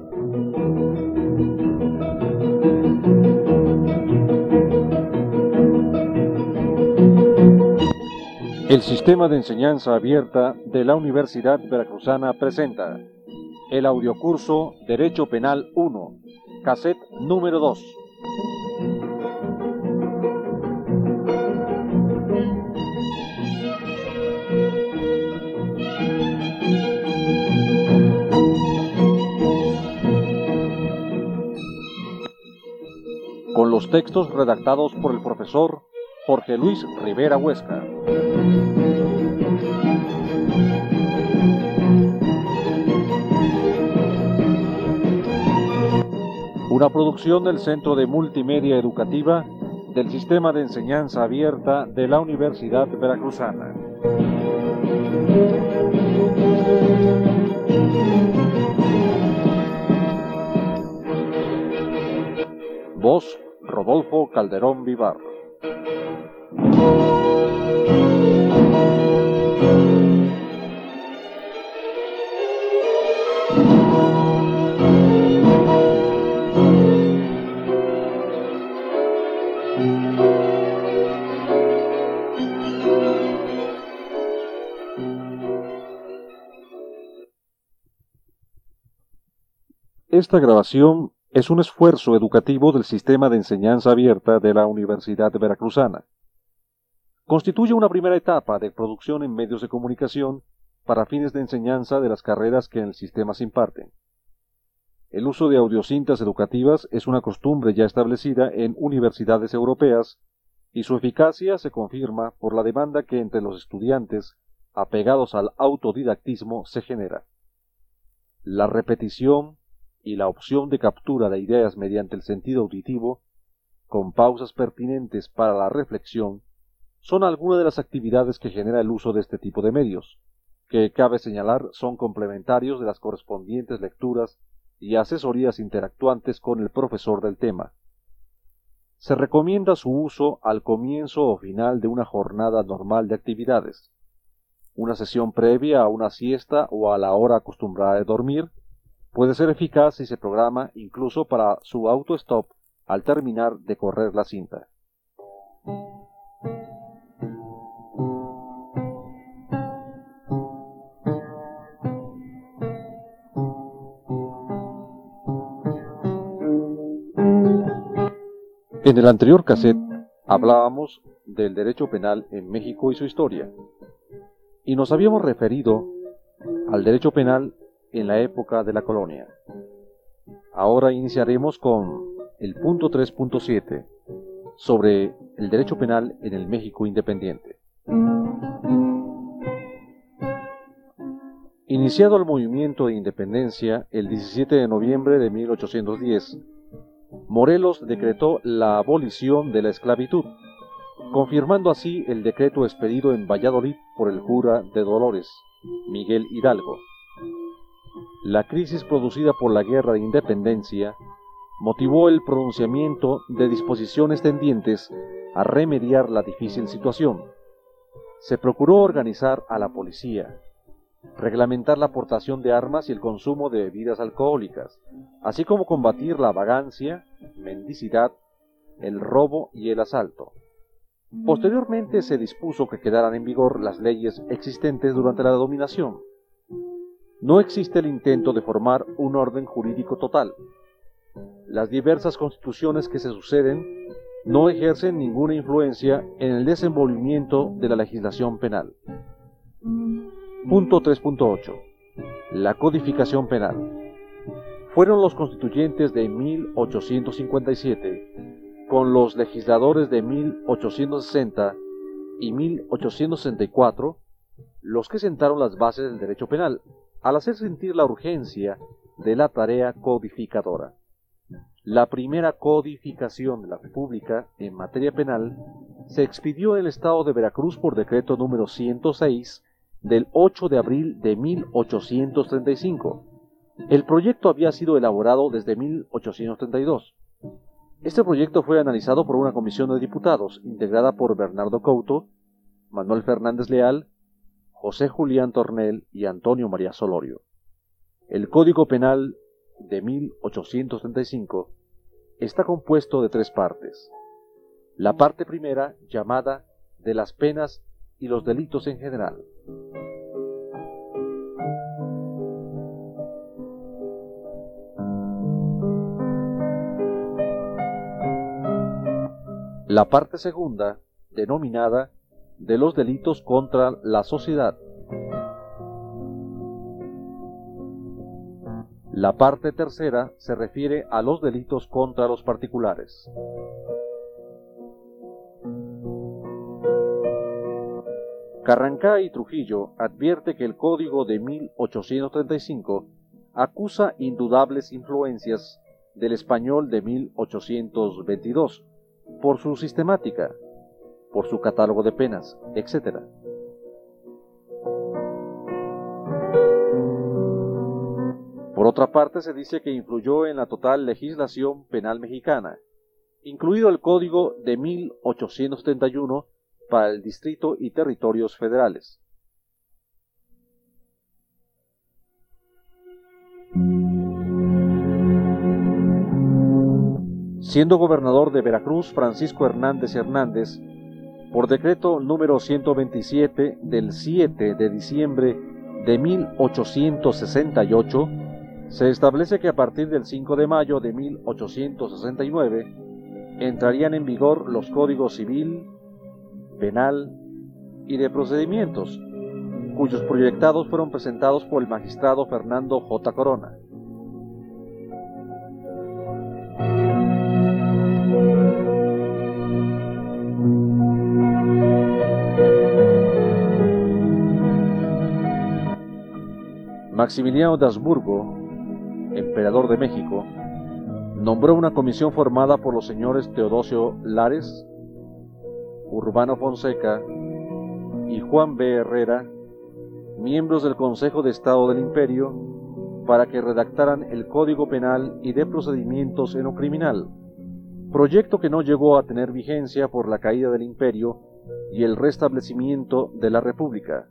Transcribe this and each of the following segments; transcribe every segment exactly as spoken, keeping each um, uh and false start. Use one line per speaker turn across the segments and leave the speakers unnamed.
El Sistema de Enseñanza Abierta de la Universidad Veracruzana presenta el audiocurso Derecho Penal uno, cassette número dos. Con los textos redactados por el profesor Jorge Luis Rivera Huesca. Una producción del Centro de Multimedia Educativa del Sistema de Enseñanza Abierta de la Universidad Veracruzana. Voz: Rodolfo Calderón Vivar. Esta grabación es un esfuerzo educativo del Sistema de Enseñanza Abierta de la Universidad Veracruzana. Constituye una primera etapa de producción en medios de comunicación para fines de enseñanza de las carreras que en el sistema se imparten. El uso de audiocintas educativas es una costumbre ya establecida en universidades europeas y su eficacia se confirma por la demanda que entre los estudiantes apegados al autodidactismo se genera. La repetición y la opción de captura de ideas mediante el sentido auditivo, con pausas pertinentes para la reflexión, son algunas de las actividades que genera el uso de este tipo de medios, que cabe señalar son complementarios de las correspondientes lecturas y asesorías interactuantes con el profesor del tema. Se recomienda su uso al comienzo o final de una jornada normal de actividades, una sesión previa a una siesta o a la hora acostumbrada de dormir. Puede ser eficaz si se programa incluso para su auto-stop al terminar de correr la cinta. En el anterior cassette hablábamos del derecho penal en México y su historia, y nos habíamos referido al derecho penal en la época de la colonia. Ahora iniciaremos con el punto tres punto siete sobre el derecho penal en el México independiente. Iniciado el movimiento de independencia el diecisiete de noviembre de mil ochocientos diez, Morelos decretó la abolición de la esclavitud, confirmando así el decreto expedido en Valladolid por el cura de Dolores, Miguel Hidalgo. La crisis producida por la Guerra de Independencia motivó el pronunciamiento de disposiciones tendientes a remediar la difícil situación. Se procuró organizar a la policía, reglamentar la aportación de armas y el consumo de bebidas alcohólicas, así como combatir la vagancia, mendicidad, el robo y el asalto. Posteriormente se dispuso que quedaran en vigor las leyes existentes durante la dominación. No existe el intento de formar un orden jurídico total. Las diversas constituciones que se suceden no ejercen ninguna influencia en el desenvolvimiento de la legislación penal. Punto tres punto ocho. La codificación penal. Fueron los constituyentes de mil ochocientos cincuenta y siete, con los legisladores de mil ochocientos sesenta y mil ochocientos sesenta y cuatro, los que sentaron las bases del derecho penal, al hacer sentir la urgencia de la tarea codificadora. La primera codificación de la República en materia penal se expidió en el estado de Veracruz por decreto número ciento seis del ocho de abril de mil ochocientos treinta y cinco. El proyecto había sido elaborado desde mil ochocientos treinta y dos. Este proyecto fue analizado por una comisión de diputados integrada por Bernardo Couto, Manuel Fernández Leal, José Julián Tornel y Antonio María Solorio. El Código Penal de mil ochocientos treinta y cinco está compuesto de tres partes. La parte primera, llamada de las penas y los delitos en general. La parte segunda, denominada de los delitos contra la sociedad. La parte tercera se refiere a los delitos contra los particulares. Carrancá y Trujillo advierte que el Código de mil ochocientos treinta y cinco acusa indudables influencias del español de mil ochocientos veintidós por su sistemática, por su catálogo de penas, etcétera. Por otra parte, se dice que influyó en la total legislación penal mexicana, incluido el Código de mil ochocientos setenta y uno para el Distrito y Territorios Federales. Siendo gobernador de Veracruz Francisco Hernández Hernández, por decreto número ciento veintisiete del siete de diciembre de mil ochocientos sesenta y ocho, se establece que a partir del cinco de mayo de mil ochocientos sesenta y nueve entrarían en vigor los códigos civil, penal y de procedimientos, cuyos proyectados fueron presentados por el magistrado Fernando J. Corona. Maximiliano de Habsburgo, emperador de México, nombró una comisión formada por los señores Teodosio Lares, Urbano Fonseca y Juan B. Herrera, miembros del Consejo de Estado del Imperio, para que redactaran el Código Penal y de Procedimientos en lo Criminal, proyecto que no llegó a tener vigencia por la caída del Imperio y el restablecimiento de la República.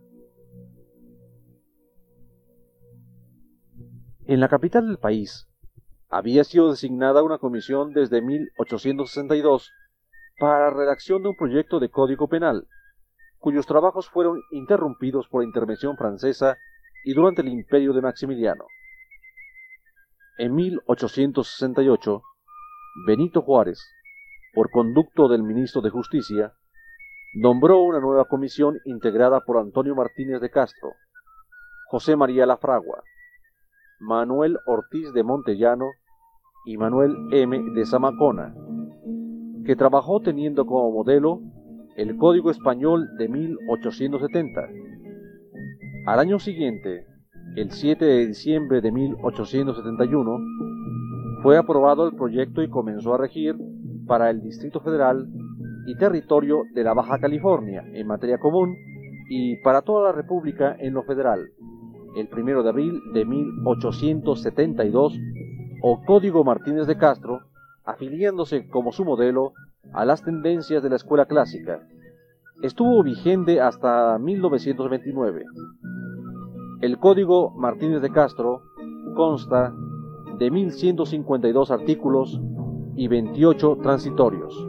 En la capital del país había sido designada una comisión desde mil ochocientos sesenta y dos para la redacción de un proyecto de Código Penal, cuyos trabajos fueron interrumpidos por la intervención francesa y durante el imperio de Maximiliano. En mil ochocientos sesenta y ocho, Benito Juárez, por conducto del ministro de Justicia, nombró una nueva comisión integrada por Antonio Martínez de Castro, José María Lafragua, Manuel Ortiz de Montellano y Manuel M. de Zamacona, que trabajó teniendo como modelo el Código Español de mil ochocientos setenta. Al año siguiente, el siete de diciembre de mil ochocientos setenta y uno, fue aprobado el proyecto y comenzó a regir para el Distrito Federal y territorio de la Baja California en materia común y para toda la República en lo federal, el primero de abril de mil ochocientos setenta y dos, o Código Martínez de Castro, afiliándose como su modelo a las tendencias de la escuela clásica. Estuvo vigente hasta mil novecientos veintinueve. El Código Martínez de Castro consta de mil ciento cincuenta y dos artículos y veintiocho transitorios.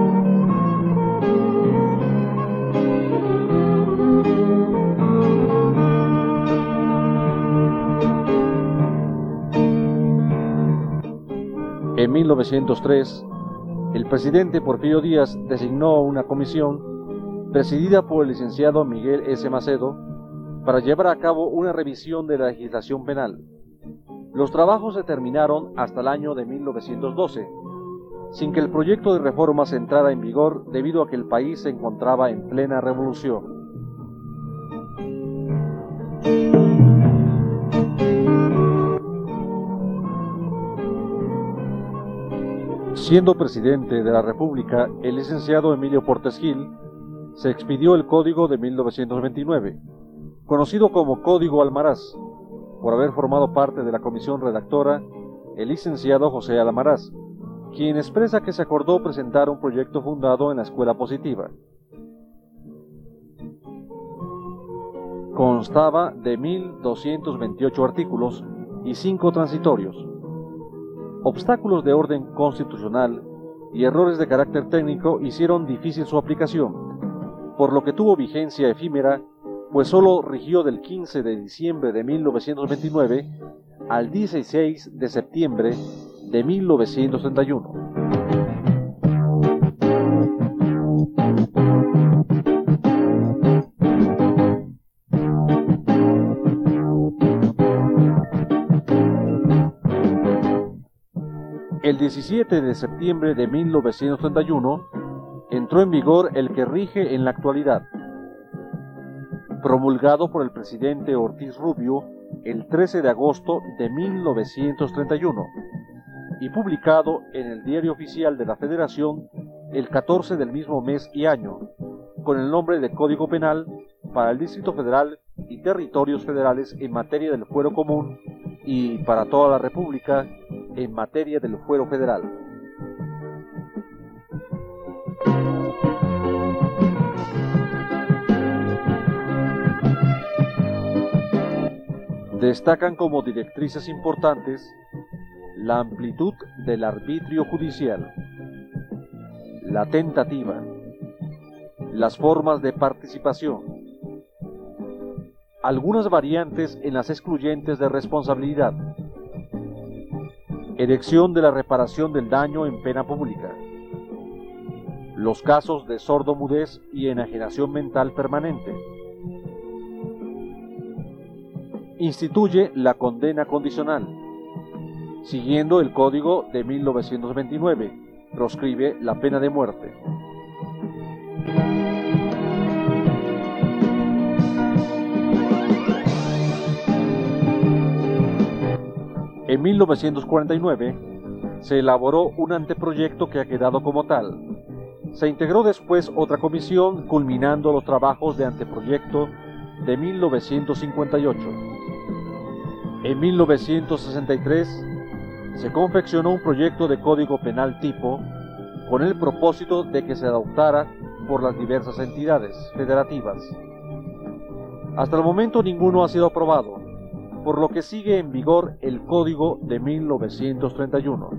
En mil novecientos tres, el presidente Porfirio Díaz designó una comisión presidida por el licenciado Miguel S. Macedo para llevar a cabo una revisión de la legislación penal. Los trabajos se terminaron hasta el año de mil novecientos doce, sin que el proyecto de reformas entrara en vigor debido a que el país se encontraba en plena revolución. Siendo presidente de la República el licenciado Emilio Portes Gil, se expidió el Código de mil novecientos veintinueve, conocido como Código Almaraz, por haber formado parte de la comisión redactora el licenciado José Almaraz, quien expresa que se acordó presentar un proyecto fundado en la escuela positiva. Constaba de mil doscientos veintiocho artículos y cinco transitorios, Obstáculos de orden constitucional y errores de carácter técnico hicieron difícil su aplicación, por lo que tuvo vigencia efímera, pues solo rigió del quince de diciembre de mil novecientos veintinueve al dieciséis de septiembre de mil novecientos treinta y uno. El diecisiete de septiembre de mil novecientos treinta y uno entró en vigor el que rige en la actualidad, promulgado por el presidente Ortiz Rubio el trece de agosto de mil novecientos treinta y uno y publicado en el Diario Oficial de la Federación el catorce del mismo mes y año, con el nombre de Código Penal para el Distrito Federal y territorios federales en materia del fuero común y para toda la República en materia del fuero federal. Destacan como directrices importantes la amplitud del arbitrio judicial, la tentativa, las formas de participación, algunas variantes en las excluyentes de responsabilidad, erección de la reparación del daño en pena pública, los casos de sordomudez y enajenación mental permanente. Instituye la condena condicional, siguiendo el Código de mil novecientos veintinueve, proscribe la pena de muerte. En mil novecientos cuarenta y nueve se elaboró un anteproyecto que ha quedado como tal. Se integró después otra comisión culminando los trabajos de anteproyecto de mil novecientos cincuenta y ocho. En mil novecientos sesenta y tres se confeccionó un proyecto de Código Penal tipo con el propósito de que se adoptara por las diversas entidades federativas. Hasta el momento ninguno ha sido aprobado, por lo que sigue en vigor el Código de mil novecientos treinta y uno.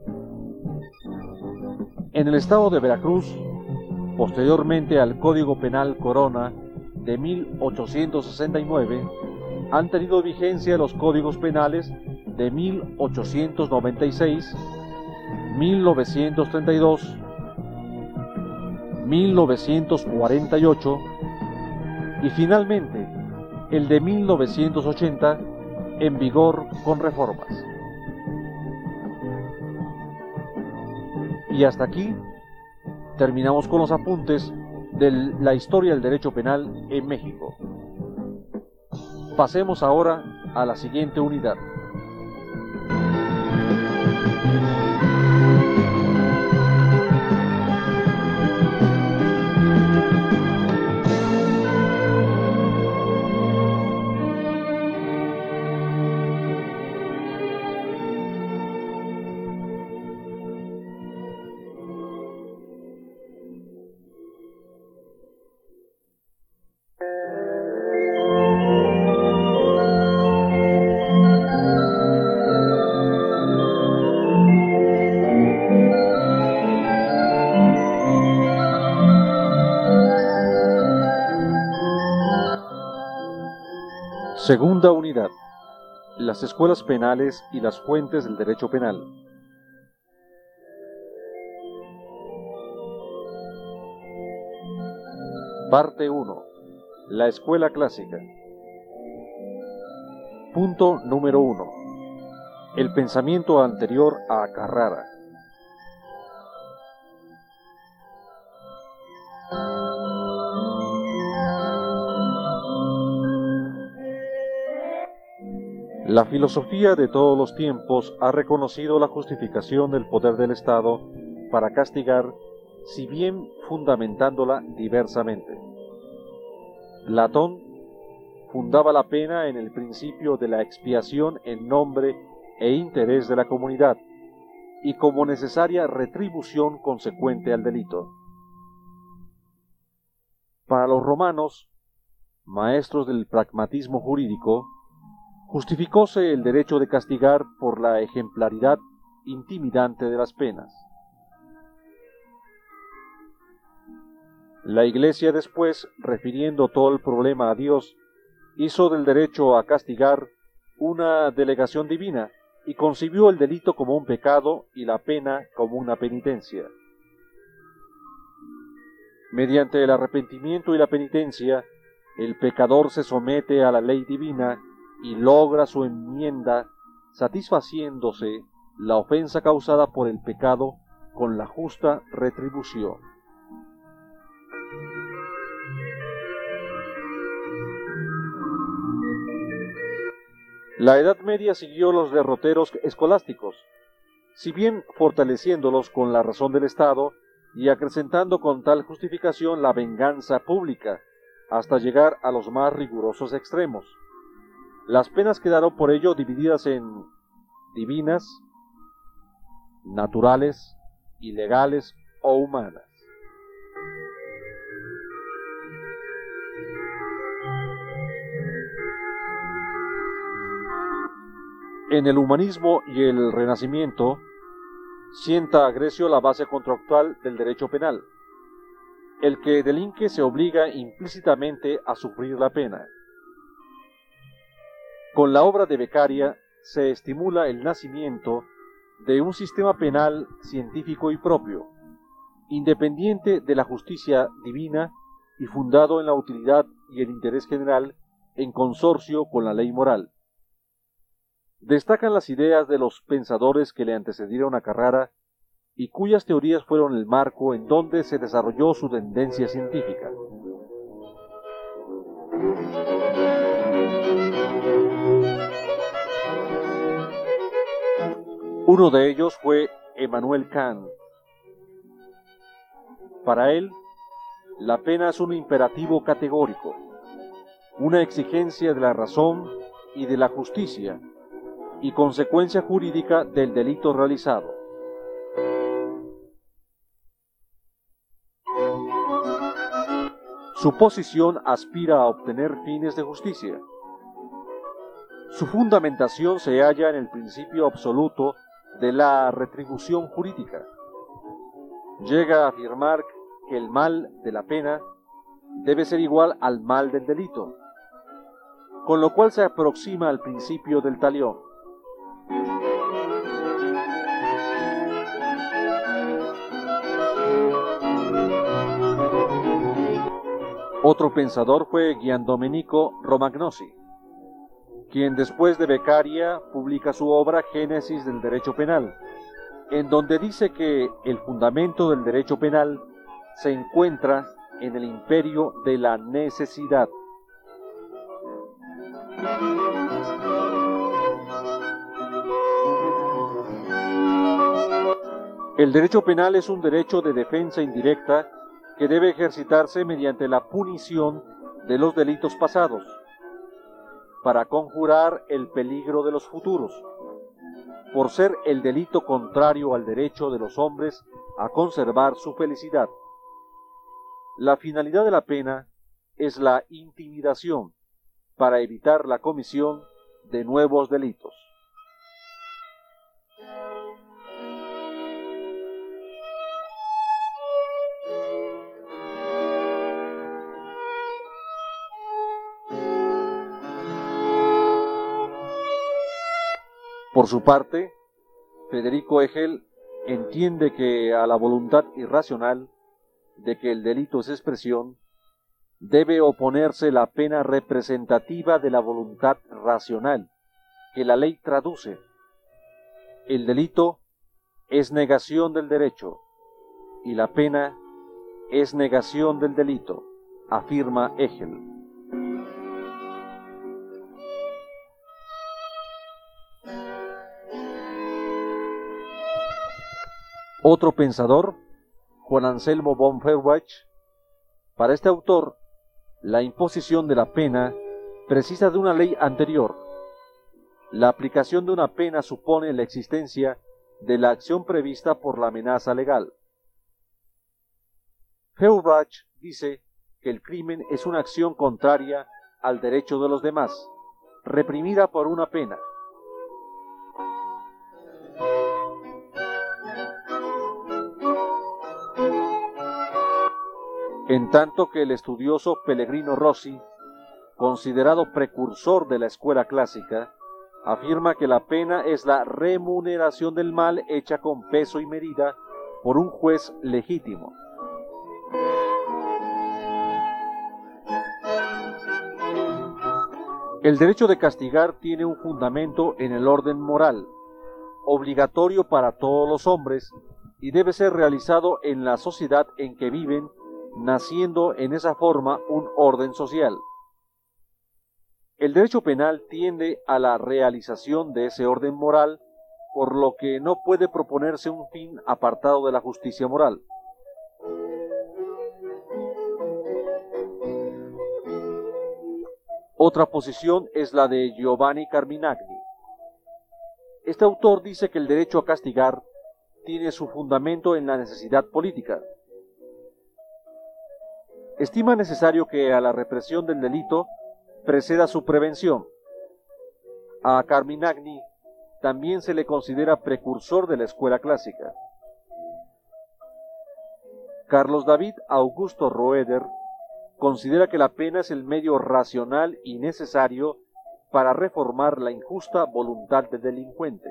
En el estado de Veracruz, posteriormente al Código Penal Corona de mil ochocientos sesenta y nueve, han tenido vigencia los códigos penales de mil ochocientos noventa y seis, mil novecientos treinta y dos, mil novecientos cuarenta y ocho y finalmente el de mil novecientos ochenta, en vigor con reformas. Y hasta aquí terminamos con los apuntes de la historia del derecho penal en México. Pasemos ahora a la siguiente unidad. Segunda unidad. Las escuelas penales y las fuentes del derecho penal. Parte uno. La escuela clásica. Punto número uno. El pensamiento anterior a Carrara. La filosofía de todos los tiempos ha reconocido la justificación del poder del Estado para castigar, si bien fundamentándola diversamente. Platón fundaba la pena en el principio de la expiación en nombre e interés de la comunidad y como necesaria retribución consecuente al delito. Para los romanos, maestros del pragmatismo jurídico, justificóse el derecho de castigar por la ejemplaridad intimidante de las penas. La Iglesia después, refiriendo todo el problema a Dios, hizo del derecho a castigar una delegación divina y concibió el delito como un pecado y la pena como una penitencia. Mediante el arrepentimiento y la penitencia, el pecador se somete a la ley divina y logra su enmienda, satisfaciéndose la ofensa causada por el pecado con la justa retribución. La Edad Media siguió los derroteros escolásticos, si bien fortaleciéndolos con la razón del Estado y acrecentando con tal justificación la venganza pública, hasta llegar a los más rigurosos extremos. Las penas quedaron por ello divididas en divinas, naturales, ilegales o humanas. En el humanismo y el Renacimiento, sienta Grecio la base contractual del derecho penal. El que delinque se obliga implícitamente a sufrir la pena. Con la obra de Beccaria se estimula el nacimiento de un sistema penal científico y propio, independiente de la justicia divina y fundado en la utilidad y el interés general en consorcio con la ley moral. Destacan las ideas de los pensadores que le antecedieron a Carrara y cuyas teorías fueron el marco en donde se desarrolló su tendencia científica. Uno de ellos fue Emmanuel Kant. Para él, la pena es un imperativo categórico, una exigencia de la razón y de la justicia, y consecuencia jurídica del delito realizado. Su posición aspira a obtener fines de justicia. Su fundamentación se halla en el principio absoluto de la retribución jurídica. Llega a afirmar que el mal de la pena debe ser igual al mal del delito, con lo cual se aproxima al principio del talión. Otro pensador fue Giandomenico Romagnosi, quien después de Beccaria publica su obra Génesis del Derecho Penal, en donde dice que el fundamento del derecho penal se encuentra en el imperio de la necesidad. El derecho penal es un derecho de defensa indirecta que debe ejercitarse mediante la punición de los delitos pasados, para conjurar el peligro de los futuros, por ser el delito contrario al derecho de los hombres a conservar su felicidad. La finalidad de la pena es la intimidación, para evitar la comisión de nuevos delitos. Por su parte, Federico Hegel entiende que a la voluntad irracional de que el delito es expresión, debe oponerse la pena representativa de la voluntad racional, que la ley traduce. El delito es negación del derecho, y la pena es negación del delito, afirma Hegel. Otro pensador, Juan Anselmo von Feuerbach, para este autor, la imposición de la pena precisa de una ley anterior. La aplicación de una pena supone la existencia de la acción prevista por la amenaza legal. Feuerbach dice que el crimen es una acción contraria al derecho de los demás, reprimida por una pena. En tanto que el estudioso Pellegrino Rossi, considerado precursor de la escuela clásica, afirma que la pena es la remuneración del mal hecha con peso y medida por un juez legítimo. El derecho de castigar tiene un fundamento en el orden moral, obligatorio para todos los hombres, y debe ser realizado en la sociedad en que viven, naciendo en esa forma un orden social. El derecho penal tiende a la realización de ese orden moral, por lo que no puede proponerse un fin apartado de la justicia moral. Otra posición es la de Giovanni Carminagni. Este autor dice que el derecho a castigar tiene su fundamento en la necesidad política. Estima necesario que a la represión del delito preceda su prevención. A Carminagni también se le considera precursor de la escuela clásica. Carlos David Augusto Roeder considera que la pena es el medio racional y necesario para reformar la injusta voluntad del delincuente.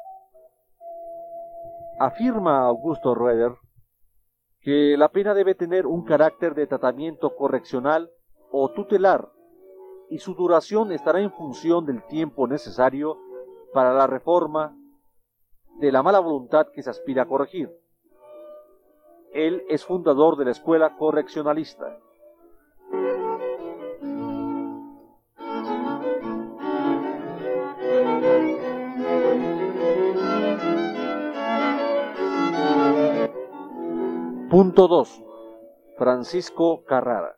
Afirma Augusto Roeder que la pena debe tener un carácter de tratamiento correccional o tutelar, y su duración estará en función del tiempo necesario para la reforma de la mala voluntad que se aspira a corregir. Él es fundador de la escuela correccionalista. Punto dos. Francisco Carrara.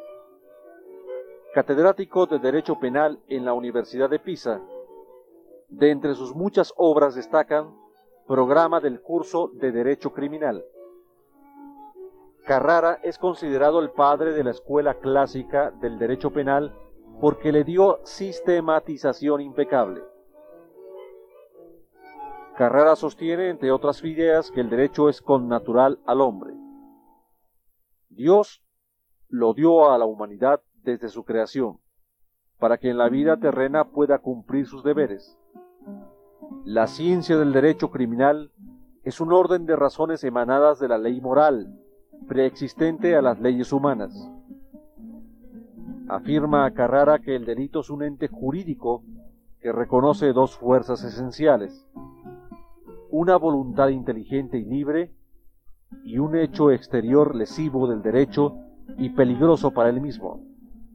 Catedrático de Derecho Penal en la Universidad de Pisa. De entre sus muchas obras destacan Programa del curso de Derecho Criminal. Carrara es considerado el padre de la escuela clásica del derecho penal porque le dio sistematización impecable. Carrara sostiene, entre otras ideas, que el derecho es connatural al hombre. Dios lo dio a la humanidad desde su creación, para que en la vida terrena pueda cumplir sus deberes. La ciencia del derecho criminal es un orden de razones emanadas de la ley moral, preexistente a las leyes humanas. Afirma Carrara que el delito es un ente jurídico que reconoce dos fuerzas esenciales: una voluntad inteligente y libre, y un hecho exterior lesivo del derecho y peligroso para él mismo.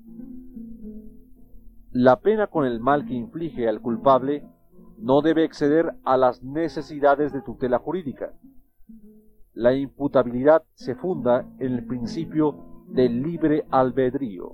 La pena con el mal que inflige al culpable no debe exceder a las necesidades de tutela jurídica. La imputabilidad se funda en el principio del libre albedrío.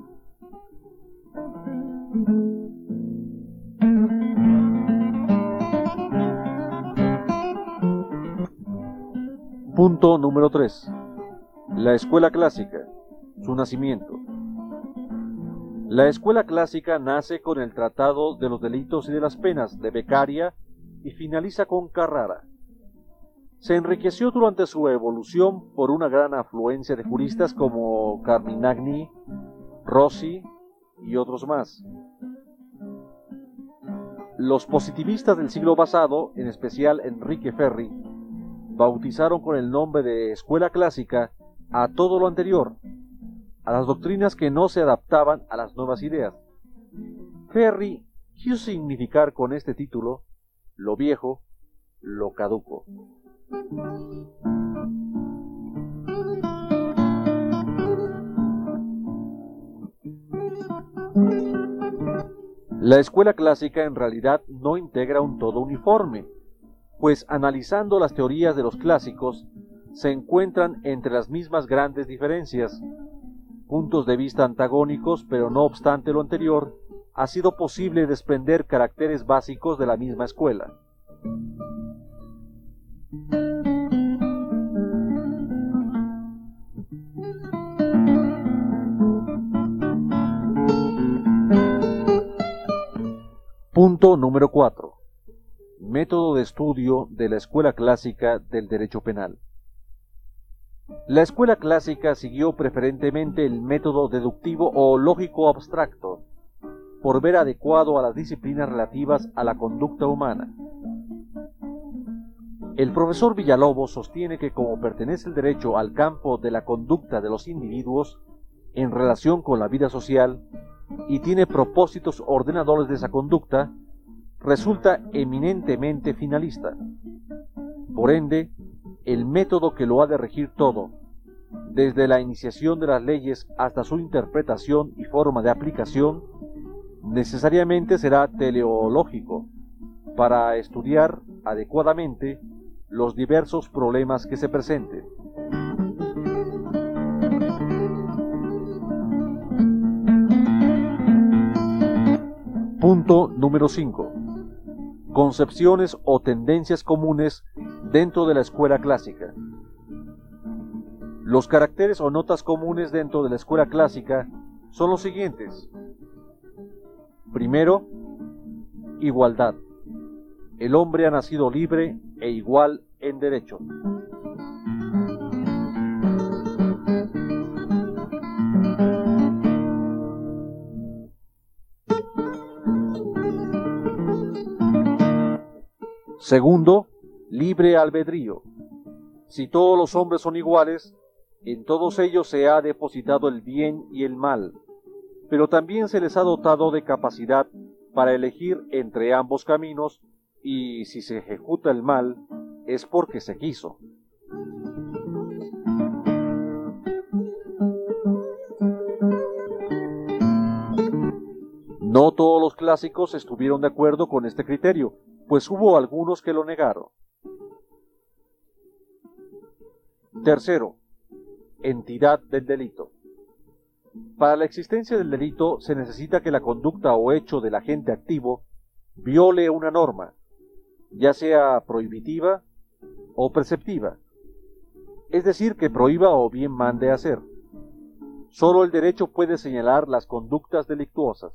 Punto número tres. La escuela clásica, su nacimiento. La escuela clásica nace con el Tratado de los Delitos y de las Penas de Beccaria y finaliza con Carrara. Se enriqueció durante su evolución por una gran afluencia de juristas como Carminagni, Rossi y otros más. Los positivistas del siglo pasado, en especial Enrique Ferri, bautizaron con el nombre de escuela clásica a todo lo anterior, a las doctrinas que no se adaptaban a las nuevas ideas. Ferri quiso significar con este título lo viejo, lo caduco. La escuela clásica en realidad no integra un todo uniforme, pues analizando las teorías de los clásicos se encuentran entre las mismas grandes diferencias, puntos de vista antagónicos, pero no obstante lo anterior, ha sido posible desprender caracteres básicos de la misma escuela. Punto número cuatro. Método de estudio de la escuela clásica del derecho penal. La escuela clásica siguió preferentemente el método deductivo o lógico abstracto, por ver adecuado a las disciplinas relativas a la conducta humana. El profesor Villalobos sostiene que como pertenece el derecho al campo de la conducta de los individuos en relación con la vida social y tiene propósitos ordenadores de esa conducta, resulta eminentemente finalista. Por ende, el método que lo ha de regir todo, desde la iniciación de las leyes hasta su interpretación y forma de aplicación, necesariamente será teleológico, para estudiar adecuadamente los diversos problemas que se presenten. Punto número cinco. Concepciones o tendencias comunes dentro de la escuela clásica. Los caracteres o notas comunes dentro de la escuela clásica son los siguientes. Primero, igualdad. El hombre ha nacido libre e igual en derecho. Segundo, libre albedrío. Si todos los hombres son iguales, en todos ellos se ha depositado el bien y el mal, pero también se les ha dotado de capacidad para elegir entre ambos caminos, y si se ejecuta el mal, es porque se quiso. No todos los clásicos estuvieron de acuerdo con este criterio, pues hubo algunos que lo negaron. Tercero, entidad del delito. Para la existencia del delito se necesita que la conducta o hecho del agente activo viole una norma, ya sea prohibitiva o preceptiva, es decir, que prohíba o bien mande hacer. Solo el derecho puede señalar las conductas delictuosas.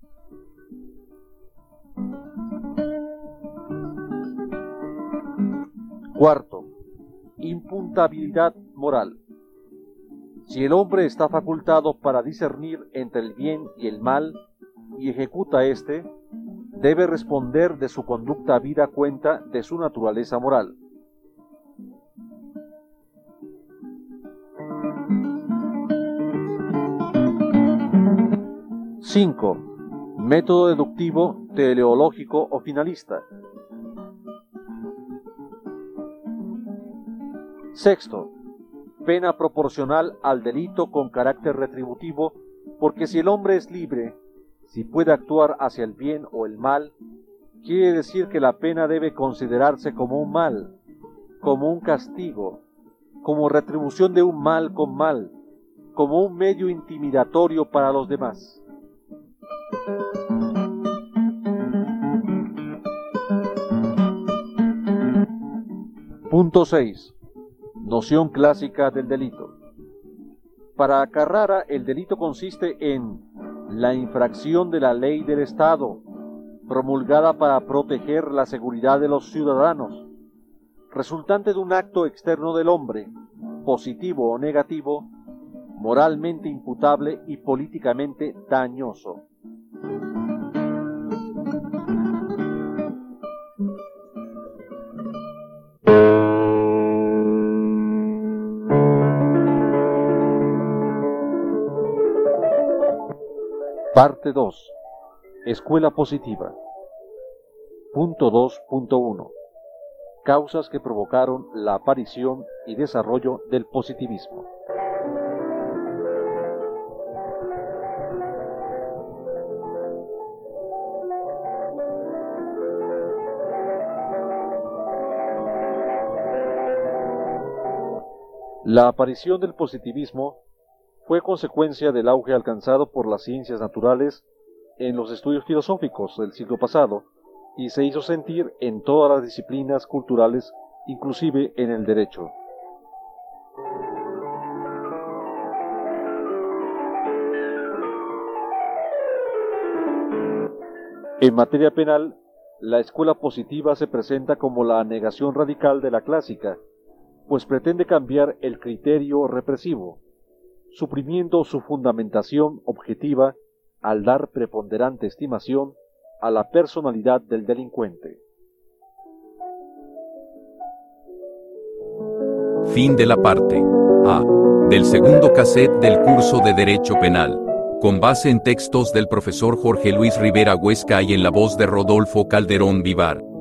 Cuarto, impuntabilidad moral. Si el hombre está facultado para discernir entre el bien y el mal y ejecuta éste, debe responder de su conducta habida cuenta de su naturaleza moral. cinco. Método deductivo, teleológico o finalista. Sexto, pena proporcional al delito con carácter retributivo, porque si el hombre es libre, si puede actuar hacia el bien o el mal, quiere decir que la pena debe considerarse como un mal, como un castigo, como retribución de un mal con mal, como un medio intimidatorio para los demás. Punto seis. Noción clásica del delito. Para Carrara, el delito consiste en la infracción de la ley del Estado, promulgada para proteger la seguridad de los ciudadanos, resultante de un acto externo del hombre, positivo o negativo, moralmente imputable y políticamente dañoso. Parte dos. Escuela positiva. Punto dos punto uno. Causas que provocaron la aparición y desarrollo del positivismo. La aparición del positivismo fue consecuencia del auge alcanzado por las ciencias naturales en los estudios filosóficos del siglo pasado y se hizo sentir en todas las disciplinas culturales, inclusive en el derecho. En materia penal, la escuela positiva se presenta como la negación radical de la clásica, pues pretende cambiar el criterio represivo, suprimiendo su fundamentación objetiva al dar preponderante estimación a la personalidad del delincuente.
Fin de la parte A del segundo cassette del curso de Derecho Penal, con base en textos del profesor Jorge Luis Rivera Huesca y en la voz de Rodolfo Calderón Vivar.